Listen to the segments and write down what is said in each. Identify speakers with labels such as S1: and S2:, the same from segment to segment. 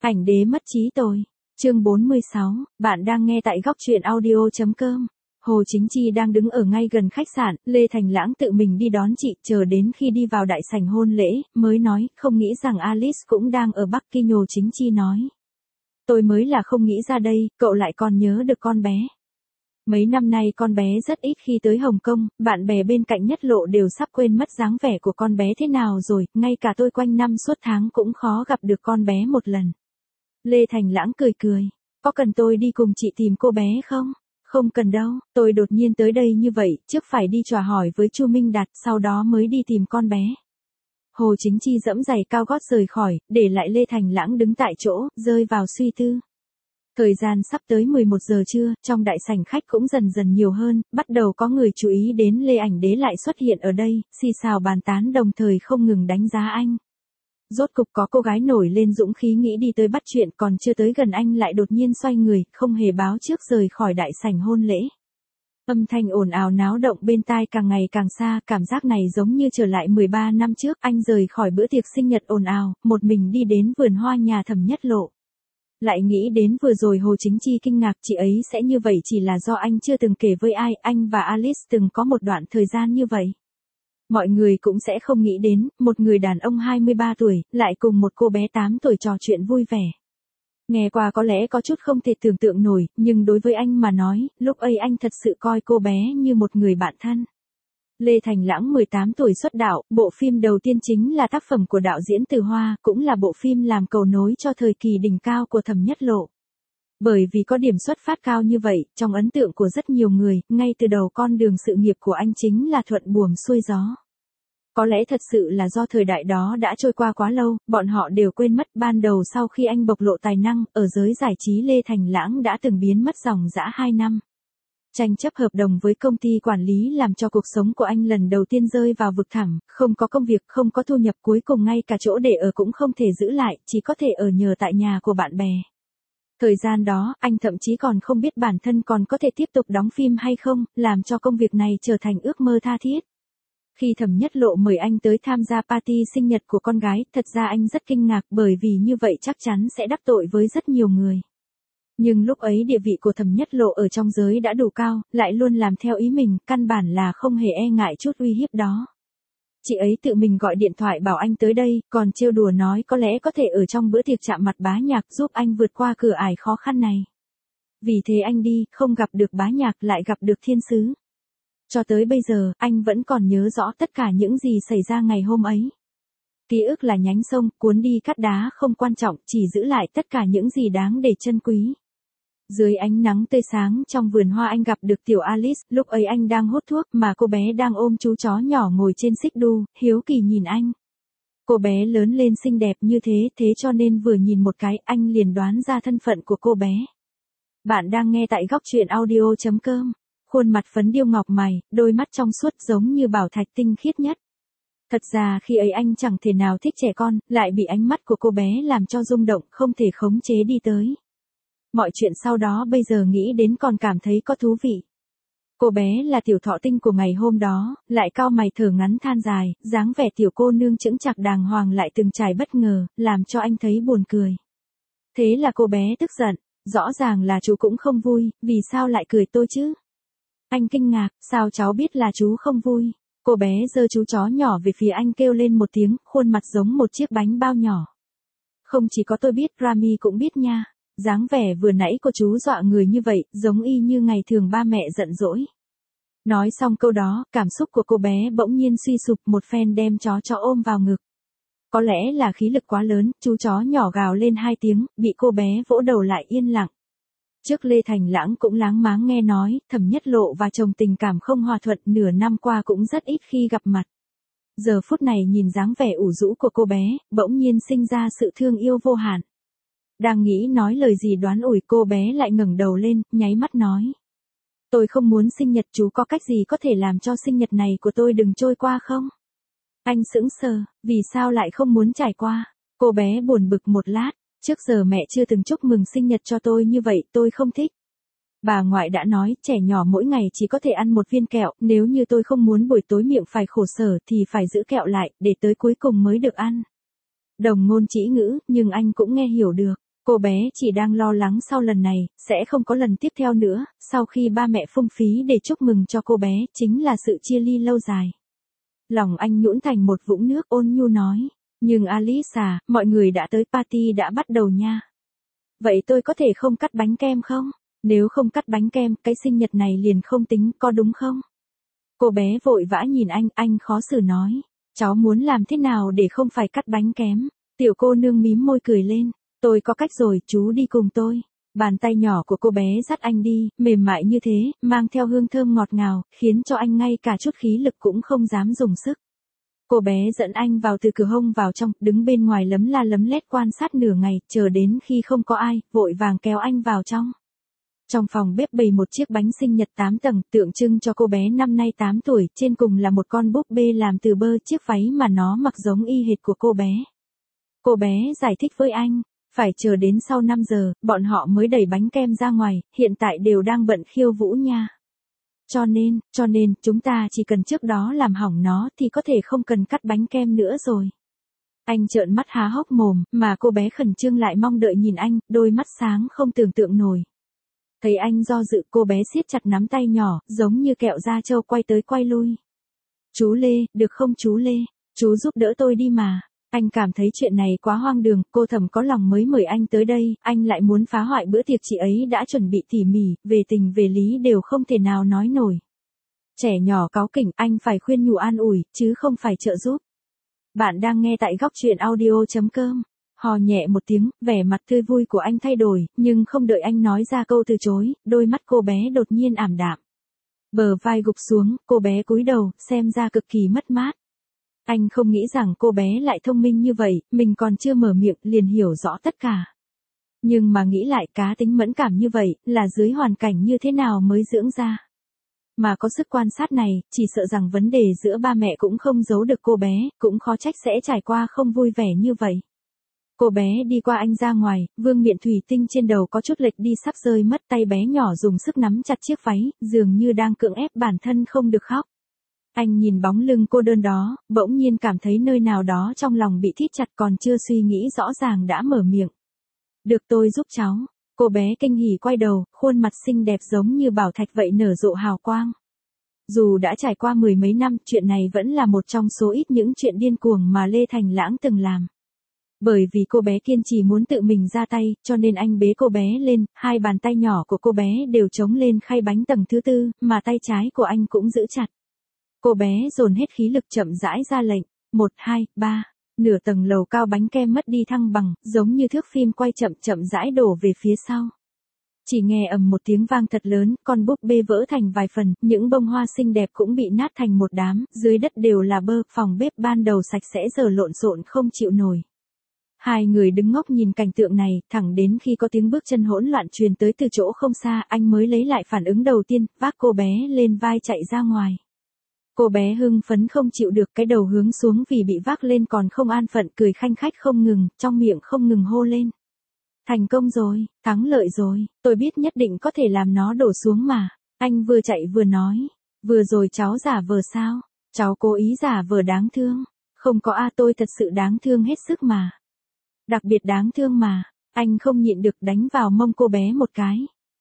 S1: Ảnh đế mất trí tôi. Chương 46, bạn đang nghe tại góc truyện audio.com. Hồ Chính Chi đang đứng ở ngay gần khách sạn, Lê Thành Lãng tự mình đi đón chị, chờ đến khi đi vào đại sảnh hôn lễ, mới nói, không nghĩ rằng Alice cũng đang ở Bắc Kinh. Hồ Chính Chi nói. Tôi mới là không nghĩ ra đây, cậu lại còn nhớ được con bé. Mấy năm nay con bé rất ít khi tới Hồng Kông, bạn bè bên cạnh Nhất Lộ đều sắp quên mất dáng vẻ của con bé thế nào rồi, ngay cả tôi quanh năm suốt tháng cũng khó gặp được con bé một lần. Lê Thành Lãng cười cười, có cần tôi đi cùng chị tìm cô bé không? Không cần đâu, tôi đột nhiên tới đây như vậy, trước phải đi chào hỏi với Chu Minh Đạt, sau đó mới đi tìm con bé. Hồ Chính Chi giẫm giày cao gót rời khỏi, để lại Lê Thành Lãng đứng tại chỗ, rơi vào suy tư. Thời gian sắp tới 11 giờ trưa, trong đại sảnh khách cũng dần dần nhiều hơn, bắt đầu có người chú ý đến Lê Ảnh Đế lại xuất hiện ở đây, xì xào bàn tán đồng thời không ngừng đánh giá anh. Rốt cục có cô gái nổi lên dũng khí nghĩ đi tới bắt chuyện, còn chưa tới gần anh lại đột nhiên xoay người, không hề báo trước rời khỏi đại sảnh hôn lễ. Âm thanh ồn ào náo động bên tai càng ngày càng xa, cảm giác này giống như trở lại 13 năm trước, anh rời khỏi bữa tiệc sinh nhật ồn ào, một mình đi đến vườn hoa nhà Thẩm Nhất Lộ. Lại nghĩ đến vừa rồi Hồ Chính Chi kinh ngạc chị ấy sẽ như vậy chỉ là do anh chưa từng kể với ai, anh và Alice từng có một đoạn thời gian như vậy. Mọi người cũng sẽ không nghĩ đến, một người đàn ông 23 tuổi, lại cùng một cô bé 8 tuổi trò chuyện vui vẻ. Nghe qua có lẽ có chút không thể tưởng tượng nổi, nhưng đối với anh mà nói, lúc ấy anh thật sự coi cô bé như một người bạn thân. Lê Thành Lãng 18 tuổi xuất đạo, bộ phim đầu tiên chính là tác phẩm của đạo diễn Từ Hoa, cũng là bộ phim làm cầu nối cho thời kỳ đỉnh cao của Thẩm Nhất Lộ. Bởi vì có điểm xuất phát cao như vậy, trong ấn tượng của rất nhiều người, ngay từ đầu con đường sự nghiệp của anh chính là thuận buồm xuôi gió. Có lẽ thật sự là do thời đại đó đã trôi qua quá lâu, bọn họ đều quên mất ban đầu sau khi anh bộc lộ tài năng, ở giới giải trí Lê Thành Lãng đã từng biến mất dòng dã 2 năm. Tranh chấp hợp đồng với công ty quản lý làm cho cuộc sống của anh lần đầu tiên rơi vào vực thẳm, không có công việc, không có thu nhập, cuối cùng ngay cả chỗ để ở cũng không thể giữ lại, chỉ có thể ở nhờ tại nhà của bạn bè. Thời gian đó, anh thậm chí còn không biết bản thân còn có thể tiếp tục đóng phim hay không, làm cho công việc này trở thành ước mơ tha thiết. Khi Thẩm Nhất Lộ mời anh tới tham gia party sinh nhật của con gái, thật ra anh rất kinh ngạc bởi vì như vậy chắc chắn sẽ đắc tội với rất nhiều người. Nhưng lúc ấy địa vị của Thẩm Nhất Lộ ở trong giới đã đủ cao, lại luôn làm theo ý mình, căn bản là không hề e ngại chút uy hiếp đó. Chị ấy tự mình gọi điện thoại bảo anh tới đây, còn trêu đùa nói có lẽ có thể ở trong bữa tiệc chạm mặt Bá Nhạc giúp anh vượt qua cửa ải khó khăn này. Vì thế anh đi, không gặp được Bá Nhạc lại gặp được thiên sứ. Cho tới bây giờ, anh vẫn còn nhớ rõ tất cả những gì xảy ra ngày hôm ấy. Ký ức là nhánh sông, cuốn đi cát đá không quan trọng, chỉ giữ lại tất cả những gì đáng để trân quý. Dưới ánh nắng tươi sáng trong vườn hoa anh gặp được tiểu Alice, lúc ấy anh đang hút thuốc mà cô bé đang ôm chú chó nhỏ ngồi trên xích đu, hiếu kỳ nhìn anh. Cô bé lớn lên xinh đẹp như thế cho nên vừa nhìn một cái anh liền đoán ra thân phận của cô bé. Bạn đang nghe tại góc truyện audio.com. Khuôn mặt phấn điêu ngọc mày, đôi mắt trong suốt giống như bảo thạch tinh khiết nhất. Thật ra khi ấy anh chẳng thể nào thích trẻ con, lại bị ánh mắt của cô bé làm cho rung động, không thể khống chế đi tới. Mọi chuyện sau đó bây giờ nghĩ đến còn cảm thấy có thú vị. Cô bé là tiểu thọ tinh của ngày hôm đó, lại cau mày thở ngắn than dài, dáng vẻ tiểu cô nương chững chạc đàng hoàng lại từng trải bất ngờ, làm cho anh thấy buồn cười. Thế là cô bé tức giận, rõ ràng là chú cũng không vui, vì sao lại cười tôi chứ? Anh kinh ngạc, sao cháu biết là chú không vui? Cô bé giơ chú chó nhỏ về phía anh kêu lên một tiếng, khuôn mặt giống một chiếc bánh bao nhỏ. Không chỉ có tôi biết, Rami cũng biết nha. Dáng vẻ vừa nãy của chú dọa người như vậy, giống y như ngày thường ba mẹ giận dỗi. Nói xong câu đó, cảm xúc của cô bé bỗng nhiên suy sụp, một phen đem chó ôm vào ngực. Có lẽ là khí lực quá lớn, chú chó nhỏ gào lên 2 tiếng, bị cô bé vỗ đầu lại yên lặng. Trước Lê Thành Lãng cũng láng máng nghe nói, Thẩm Nhất Lộ và chồng tình cảm không hòa thuận, nửa năm qua cũng rất ít khi gặp mặt. Giờ phút này nhìn dáng vẻ ủ rũ của cô bé, bỗng nhiên sinh ra sự thương yêu vô hạn. Đang nghĩ nói lời gì đoán ủi, cô bé lại ngẩng đầu lên, nháy mắt nói. Tôi không muốn sinh nhật, chú có cách gì có thể làm cho sinh nhật này của tôi đừng trôi qua không? Anh sững sờ, vì sao lại không muốn trải qua? Cô bé buồn bực một lát. Trước giờ mẹ chưa từng chúc mừng sinh nhật cho tôi như vậy, tôi không thích. Bà ngoại đã nói, trẻ nhỏ mỗi ngày chỉ có thể ăn một viên kẹo, nếu như tôi không muốn buổi tối miệng phải khổ sở thì phải giữ kẹo lại, để tới cuối cùng mới được ăn. Đồng ngôn chỉ ngữ, nhưng anh cũng nghe hiểu được. Cô bé chỉ đang lo lắng sau lần này, sẽ không có lần tiếp theo nữa, sau khi ba mẹ phung phí để chúc mừng cho cô bé, chính là sự chia ly lâu dài. Lòng anh nhũn thành một vũng nước, ôn nhu nói. Nhưng Alice à, mọi người đã tới, party đã bắt đầu nha. Vậy tôi có thể không cắt bánh kem không? Nếu không cắt bánh kem, cái sinh nhật này liền không tính, có đúng không? Cô bé vội vã nhìn anh khó xử nói. Cháu muốn làm thế nào để không phải cắt bánh kem? Tiểu cô nương mím môi cười lên. Tôi có cách rồi, chú đi cùng tôi. Bàn tay nhỏ của cô bé dắt anh đi, mềm mại như thế, mang theo hương thơm ngọt ngào, khiến cho anh ngay cả chút khí lực cũng không dám dùng sức. Cô bé dẫn anh vào từ cửa hông vào trong, đứng bên ngoài lấm la lấm lét quan sát nửa ngày, chờ đến khi không có ai, vội vàng kéo anh vào trong. Trong phòng bếp bày một chiếc bánh sinh nhật 8 tầng, tượng trưng cho cô bé năm nay 8 tuổi, trên cùng là một con búp bê làm từ bơ, chiếc váy mà nó mặc giống y hệt của cô bé. Cô bé giải thích với anh, phải chờ đến sau 5 giờ, bọn họ mới đẩy bánh kem ra ngoài, hiện tại đều đang bận khiêu vũ nha. Cho nên, chúng ta chỉ cần trước đó làm hỏng nó thì có thể không cần cắt bánh kem nữa rồi. Anh trợn mắt há hốc mồm, mà cô bé khẩn trương lại mong đợi nhìn anh, đôi mắt sáng không tưởng tượng nổi. Thấy anh do dự, cô bé siết chặt nắm tay nhỏ, giống như kẹo da trâu quay tới quay lui. Chú Lê, được không chú Lê? Chú giúp đỡ tôi đi mà. Anh cảm thấy chuyện này quá hoang đường, cô Thẩm có lòng mới mời anh tới đây, anh lại muốn phá hoại bữa tiệc chị ấy đã chuẩn bị tỉ mỉ, về tình về lý đều không thể nào nói nổi. Trẻ nhỏ cáu kỉnh, anh phải khuyên nhủ an ủi, chứ không phải trợ giúp. Bạn đang nghe tại góc truyện audio.com. Hò nhẹ một tiếng, vẻ mặt tươi vui của anh thay đổi, nhưng không đợi anh nói ra câu từ chối, đôi mắt cô bé đột nhiên ảm đạm. Bờ vai gục xuống, cô bé cúi đầu, xem ra cực kỳ mất mát. Anh không nghĩ rằng cô bé lại thông minh như vậy, mình còn chưa mở miệng liền hiểu rõ tất cả. Nhưng mà nghĩ lại cá tính mẫn cảm như vậy, là dưới hoàn cảnh như thế nào mới dưỡng ra. Mà có sức quan sát này, chỉ sợ rằng vấn đề giữa ba mẹ cũng không giấu được cô bé, cũng khó trách sẽ trải qua không vui vẻ như vậy. Cô bé đi qua anh ra ngoài, vương miện thủy tinh trên đầu có chút lệch đi sắp rơi mất, tay bé nhỏ dùng sức nắm chặt chiếc váy, dường như đang cưỡng ép bản thân không được khóc. Anh nhìn bóng lưng cô đơn đó, bỗng nhiên cảm thấy nơi nào đó trong lòng bị thít chặt, còn chưa suy nghĩ rõ ràng đã mở miệng. Được, tôi giúp cháu. Cô bé kinh hỉ quay đầu, khuôn mặt xinh đẹp giống như bảo thạch vậy nở rộ hào quang. Dù đã trải qua mười mấy năm, chuyện này vẫn là một trong số ít những chuyện điên cuồng mà Lê Thành Lãng từng làm. Bởi vì cô bé kiên trì muốn tự mình ra tay, cho nên anh bế cô bé lên, hai bàn tay nhỏ của cô bé đều chống lên khay bánh tầng thứ 4, mà tay trái của anh cũng giữ chặt. Cô bé dồn hết khí lực chậm rãi ra lệnh, 1, 2, 3, nửa tầng lầu cao bánh kem mất đi thăng bằng, giống như thước phim quay chậm chậm rãi đổ về phía sau. Chỉ nghe ầm một tiếng vang thật lớn, con búp bê vỡ thành vài phần, những bông hoa xinh đẹp cũng bị nát thành một đám, dưới đất đều là bơ, phòng bếp ban đầu sạch sẽ giờ lộn xộn không chịu nổi. Hai người đứng ngốc nhìn cảnh tượng này, thẳng đến khi có tiếng bước chân hỗn loạn truyền tới từ chỗ không xa, anh mới lấy lại phản ứng đầu tiên, vác cô bé lên vai chạy ra ngoài. Cô bé hưng phấn không chịu được, cái đầu hướng xuống vì bị vác lên còn không an phận, cười khanh khách không ngừng, trong miệng không ngừng hô lên. Thành công rồi, thắng lợi rồi, tôi biết nhất định có thể làm nó đổ xuống mà. Anh vừa chạy vừa nói, vừa rồi cháu giả vờ sao? Cháu cố ý giả vờ đáng thương. Không có tôi thật sự đáng thương hết sức mà. Đặc biệt đáng thương mà. Anh không nhịn được đánh vào mông cô bé một cái.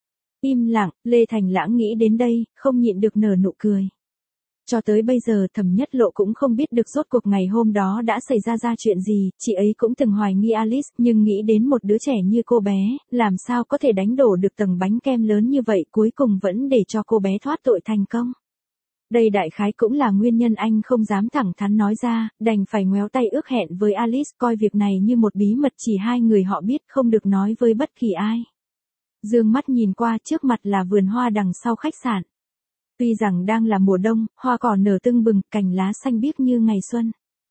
S1: Im lặng, Lê Thành Lãng nghĩ đến đây, không nhịn được nở nụ cười. Cho tới bây giờ Thẩm Nhất Lộ cũng không biết được rốt cuộc ngày hôm đó đã xảy ra chuyện gì, chị ấy cũng từng hoài nghi Alice, nhưng nghĩ đến một đứa trẻ như cô bé, làm sao có thể đánh đổ được tầng bánh kem lớn như vậy, cuối cùng vẫn để cho cô bé thoát tội thành công. Đây đại khái cũng là nguyên nhân anh không dám thẳng thắn nói ra, đành phải ngoéo tay ước hẹn với Alice, coi việc này như một bí mật chỉ hai người họ biết, không được nói với bất kỳ ai. Dương mắt nhìn qua, trước mặt là vườn hoa đằng sau khách sạn. Tuy rằng đang là mùa đông, hoa cỏ nở tưng bừng, cành lá xanh biếc như ngày xuân.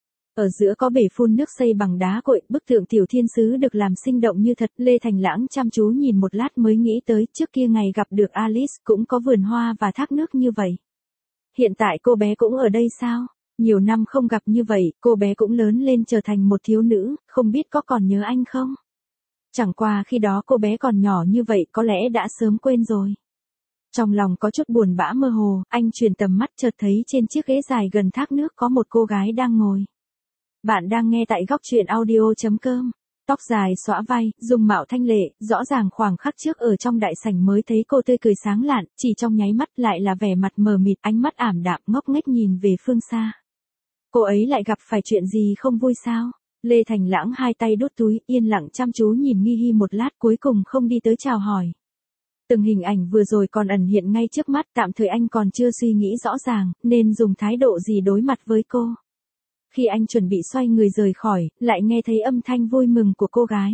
S1: Ở giữa có bể phun nước xây bằng đá cội, bức tượng tiểu thiên sứ được làm sinh động như thật. Lê Thành Lãng chăm chú nhìn một lát mới nghĩ tới, trước kia ngày gặp được Alice cũng có vườn hoa và thác nước như vậy. Hiện tại cô bé cũng ở đây sao? Nhiều năm không gặp như vậy, cô bé cũng lớn lên trở thành một thiếu nữ, không biết có còn nhớ anh không? Chẳng qua khi đó cô bé còn nhỏ như vậy, có lẽ đã sớm quên rồi. Trong lòng có chút buồn bã mơ hồ, anh chuyển tầm mắt chợt thấy trên chiếc ghế dài gần thác nước có một cô gái đang ngồi. Bạn đang nghe tại góc truyện audio.com. Tóc dài xõa vai, dung mạo thanh lệ, rõ ràng khoảng khắc trước ở trong đại sảnh mới thấy cô tươi cười sáng lạn, chỉ trong nháy mắt lại là vẻ mặt mờ mịt, ánh mắt ảm đạm ngốc nghếch nhìn về phương xa. Cô ấy lại gặp phải chuyện gì không vui sao? Lê Thành Lãng hai tay đút túi, yên lặng chăm chú nhìn Nghi Hi một lát cuối cùng không đi tới chào hỏi. Từng hình ảnh vừa rồi còn ẩn hiện ngay trước mắt, tạm thời anh còn chưa suy nghĩ rõ ràng, nên dùng thái độ gì đối mặt với cô. Khi anh chuẩn bị xoay người rời khỏi, lại nghe thấy âm thanh vui mừng của cô gái.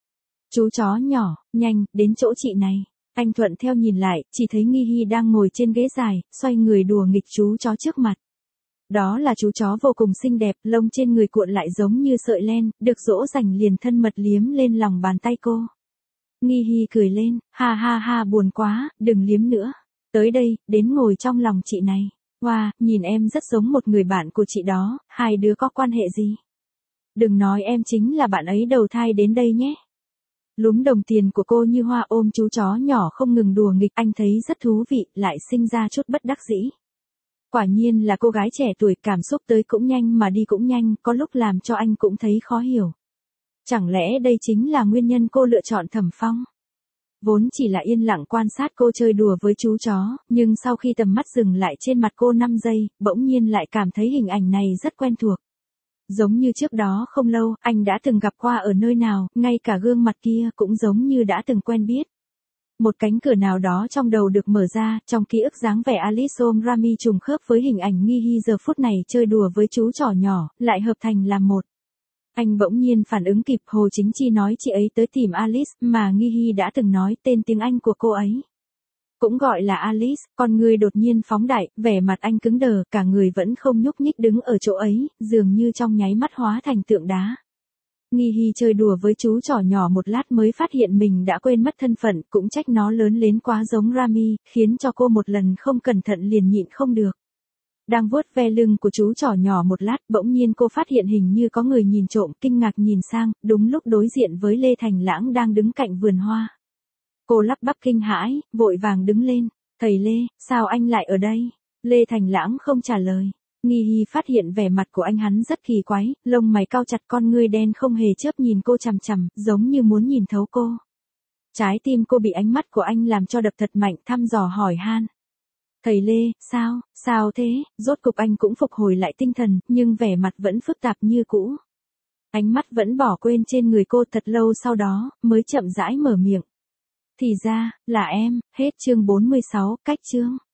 S1: Chú chó nhỏ, nhanh, đến chỗ chị này. Anh thuận theo nhìn lại, chỉ thấy Nghi Hi đang ngồi trên ghế dài, xoay người đùa nghịch chú chó trước mặt. Đó là chú chó vô cùng xinh đẹp, lông trên người cuộn lại giống như sợi len, được dỗ dành liền thân mật liếm lên lòng bàn tay cô. Nghi Hi cười lên, ha ha ha buồn quá, đừng liếm nữa. Tới đây, đến ngồi trong lòng chị này. Wow, nhìn em rất giống một người bạn của chị đó, hai đứa có quan hệ gì? Đừng nói em chính là bạn ấy đầu thai đến đây nhé. Lúm đồng tiền của cô như hoa ôm chú chó nhỏ không ngừng đùa nghịch, anh thấy rất thú vị, lại sinh ra chút bất đắc dĩ. Quả nhiên là cô gái trẻ tuổi, cảm xúc tới cũng nhanh mà đi cũng nhanh, có lúc làm cho anh cũng thấy khó hiểu. Chẳng lẽ đây chính là nguyên nhân cô lựa chọn Thẩm Phong? Vốn chỉ là yên lặng quan sát cô chơi đùa với chú chó, nhưng sau khi tầm mắt dừng lại trên mặt cô 5 giây, bỗng nhiên lại cảm thấy hình ảnh này rất quen thuộc. Giống như trước đó không lâu, anh đã từng gặp qua ở nơi nào, ngay cả gương mặt kia cũng giống như đã từng quen biết. Một cánh cửa nào đó trong đầu được mở ra, trong ký ức dáng vẻ Alice Omrami trùng khớp với hình ảnh Nghi Hi giờ phút này chơi đùa với chú chó nhỏ, lại hợp thành làm một. Anh bỗng nhiên phản ứng kịp, Hồ Chính Chi nói chị ấy tới tìm Alice, mà Nghi Hi đã từng nói tên tiếng Anh của cô ấy. Cũng gọi là Alice, con người đột nhiên phóng đại, vẻ mặt anh cứng đờ, cả người vẫn không nhúc nhích đứng ở chỗ ấy, dường như trong nháy mắt hóa thành tượng đá. Nghi Hi chơi đùa với chú chó nhỏ một lát mới phát hiện mình đã quên mất thân phận, cũng trách nó lớn lên quá giống Rami, khiến cho cô một lần không cẩn thận liền nhịn không được. Đang vuốt ve lưng của chú chó nhỏ một lát, bỗng nhiên cô phát hiện hình như có người nhìn trộm, kinh ngạc nhìn sang, đúng lúc đối diện với Lê Thành Lãng đang đứng cạnh vườn hoa. Cô lắp bắp kinh hãi, vội vàng đứng lên, thầy Lê, sao anh lại ở đây? Lê Thành Lãng không trả lời. Nghi Hi phát hiện vẻ mặt của anh hắn rất kỳ quái, lông mày cau chặt, con ngươi đen không hề chớp nhìn cô chằm chằm, giống như muốn nhìn thấu cô. Trái tim cô bị ánh mắt của anh làm cho đập thật mạnh, thăm dò hỏi han. Thầy Lê, sao thế? Rốt cục anh cũng phục hồi lại tinh thần, nhưng vẻ mặt vẫn phức tạp như cũ. Ánh mắt vẫn bỏ quên trên người cô, thật lâu sau đó, mới chậm rãi mở miệng. Thì ra, là em, hết chương 46, cách chương.